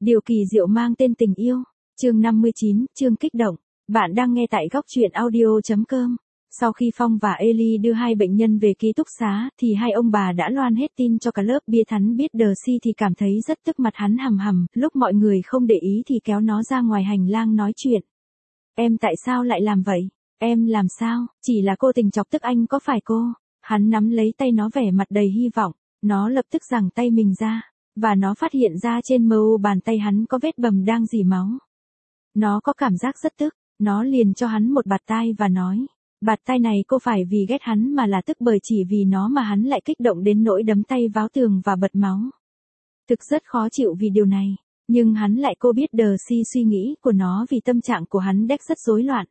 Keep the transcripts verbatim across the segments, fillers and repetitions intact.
Điều kỳ diệu mang tên tình yêu. Chương năm mươi chín, chương kích động. Bạn đang nghe tại góc truyện audio chấm com. Sau khi Phong và Ellie đưa hai bệnh nhân về ký túc xá, thì hai ông bà đã loan hết tin cho cả lớp. Bia Thắn biết Darcy thì cảm thấy rất tức, mặt hắn hầm hầm, lúc mọi người không để ý thì kéo nó ra ngoài hành lang nói chuyện. Em tại sao lại làm vậy? Em làm sao? Chỉ là cô tình chọc tức anh có phải cô? Hắn nắm lấy tay nó vẻ mặt đầy hy vọng. Nó lập tức giằng tay mình ra. Và nó phát hiện ra trên mờ u bàn tay hắn có vết bầm đang rỉ máu. Nó có cảm giác rất tức. Nó liền cho hắn một bạt tai và nói. Bạt tai này cô phải vì ghét hắn mà là tức bởi chỉ vì nó mà hắn lại kích động đến nỗi đấm tay vào tường và bật máu. Thực rất khó chịu vì điều này. Nhưng hắn lại cô biết Darcy suy nghĩ của nó vì tâm trạng của hắn đếch rất rối loạn.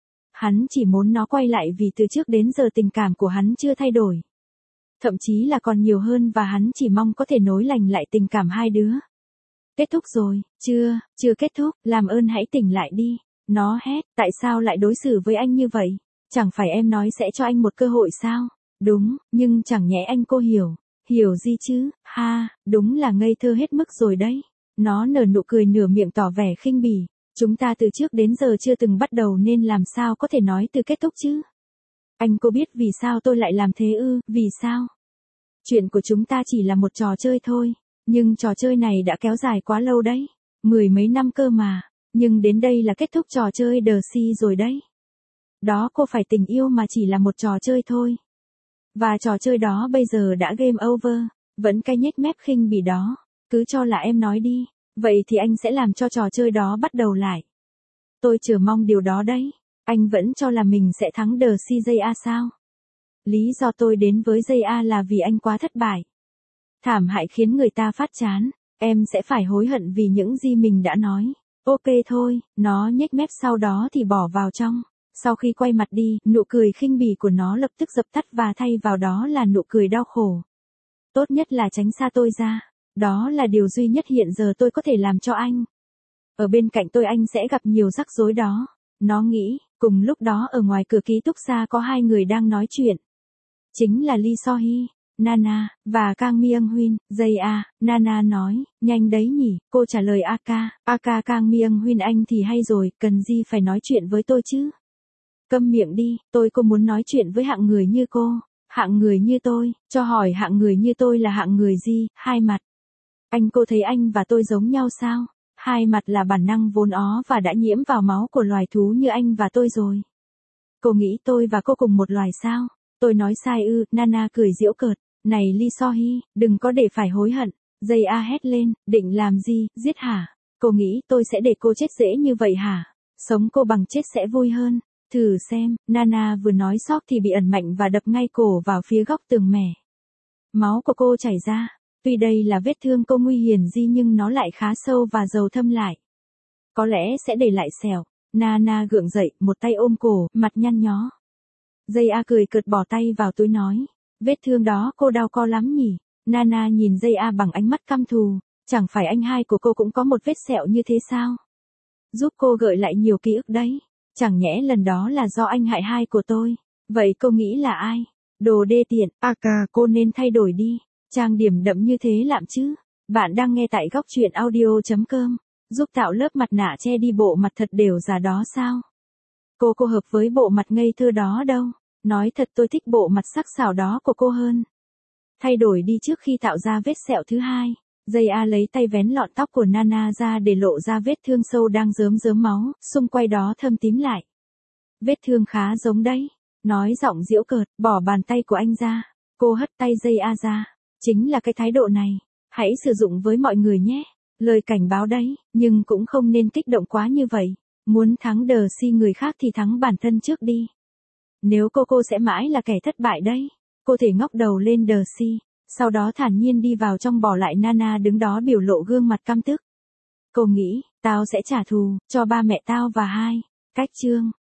Hắn chỉ muốn nó quay lại vì từ trước đến giờ tình cảm của hắn chưa thay đổi. Thậm chí là còn nhiều hơn, và hắn chỉ mong có thể nối lành lại tình cảm hai đứa. Kết thúc rồi, chưa, chưa kết thúc, làm ơn hãy tỉnh lại đi. Nó hét, tại sao lại đối xử với anh như vậy? Chẳng phải em nói sẽ cho anh một cơ hội sao? Đúng, nhưng chẳng nhẽ anh cô hiểu. Hiểu gì chứ, ha, đúng là ngây thơ hết mức rồi đấy. Nó nở nụ cười nửa miệng tỏ vẻ khinh bỉ. Chúng ta từ trước đến giờ chưa từng bắt đầu nên làm sao có thể nói từ kết thúc chứ? Anh có biết vì sao tôi lại làm thế ư? Vì sao? Chuyện của chúng ta chỉ là một trò chơi thôi. Nhưng trò chơi này đã kéo dài quá lâu đấy. Mười mấy năm cơ mà. Nhưng đến đây là kết thúc trò chơi Darcy rồi đấy. Đó cô phải tình yêu mà chỉ là một trò chơi thôi. Và trò chơi đó bây giờ đã game over. Vẫn cái nhếch mép khinh bỉ đó. Cứ cho là em nói đi. Vậy thì anh sẽ làm cho trò chơi đó bắt đầu lại. Tôi chờ mong điều đó đấy. Anh vẫn cho là mình sẽ thắng Darcy J A sao? Lý do tôi đến với J A là vì anh quá thất bại. Thảm hại khiến người ta phát chán. Em sẽ phải hối hận vì những gì mình đã nói. Ok thôi, nó nhếch mép sau đó thì bỏ vào trong. Sau khi quay mặt đi, nụ cười khinh bỉ của nó lập tức dập tắt và thay vào đó là nụ cười đau khổ. Tốt nhất là tránh xa tôi ra. Đó là điều duy nhất hiện giờ tôi có thể làm cho anh. Ở bên cạnh tôi anh sẽ gặp nhiều rắc rối đó. Nó nghĩ, cùng lúc đó ở ngoài cửa ký túc xá có hai người đang nói chuyện. Chính là Lee So-hee, Nana, và Kang Myung-whin. J A, Nana nói, nhanh đấy nhỉ, cô trả lời Aka. Aka Kang Myung-whin anh thì hay rồi, cần gì phải nói chuyện với tôi chứ? Câm miệng đi, tôi cô muốn nói chuyện với hạng người như cô. Hạng người như tôi, cho hỏi hạng người như tôi là hạng người gì? Hai mặt. Anh cô thấy anh và tôi giống nhau sao? Hai mặt là bản năng vốn ó và đã nhiễm vào máu của loài thú như anh và tôi rồi. Cô nghĩ tôi và cô cùng một loài sao? Tôi nói sai ư? Nana cười giễu cợt. Này Lee So-hee, đừng có để phải hối hận. J A hét lên, định làm gì, giết hả? Cô nghĩ tôi sẽ để cô chết dễ như vậy hả? Sống cô bằng chết sẽ vui hơn. Thử xem, Nana vừa nói sóc thì bị ẩn mạnh và đập ngay cổ vào phía góc tường mẻ. Máu của cô chảy ra. Tuy đây là vết thương cô nguy hiểm gì nhưng nó lại khá sâu và dầu thâm lại. Có lẽ sẽ để lại sẹo. Nana gượng dậy, một tay ôm cổ, mặt nhăn nhó. J A cười cợt bỏ tay vào túi nói. Vết thương đó cô đau co lắm nhỉ? Nana nhìn J A bằng ánh mắt căm thù. Chẳng phải anh hai của cô cũng có một vết sẹo như thế sao? Giúp cô gợi lại nhiều ký ức đấy. Chẳng nhẽ lần đó là do anh hại hai của tôi. Vậy cô nghĩ là ai? Đồ đê tiện. Aka, cô nên thay đổi đi. Trang điểm đậm như thế lạm chứ. Bạn đang nghe tại góc truyện audio chấm com. Giúp tạo lớp mặt nạ che đi bộ mặt thật đều già đó sao? Cô cô hợp với bộ mặt ngây thơ đó đâu. Nói thật tôi thích bộ mặt sắc sảo đó của cô hơn. Thay đổi đi trước khi tạo ra vết sẹo thứ hai. J A lấy tay vén lọn tóc của Nana ra để lộ ra vết thương sâu đang rớm rớm máu, xung quanh đó thâm tím lại. Vết thương khá giống đấy. Nói giọng giễu cợt, bỏ bàn tay của anh ra. Cô hất tay J A ra. Chính là cái thái độ này. Hãy sử dụng với mọi người nhé. Lời cảnh báo đấy, nhưng cũng không nên kích động quá như vậy. Muốn thắng Darcy người khác thì thắng bản thân trước đi. Nếu cô cô sẽ mãi là kẻ thất bại đấy. Cô thể ngóc đầu lên Darcy. Sau đó thản nhiên đi vào trong bỏ lại Nana đứng đó biểu lộ gương mặt căm tức. Cô nghĩ, tao sẽ trả thù, cho ba mẹ tao và hai. Cách chương.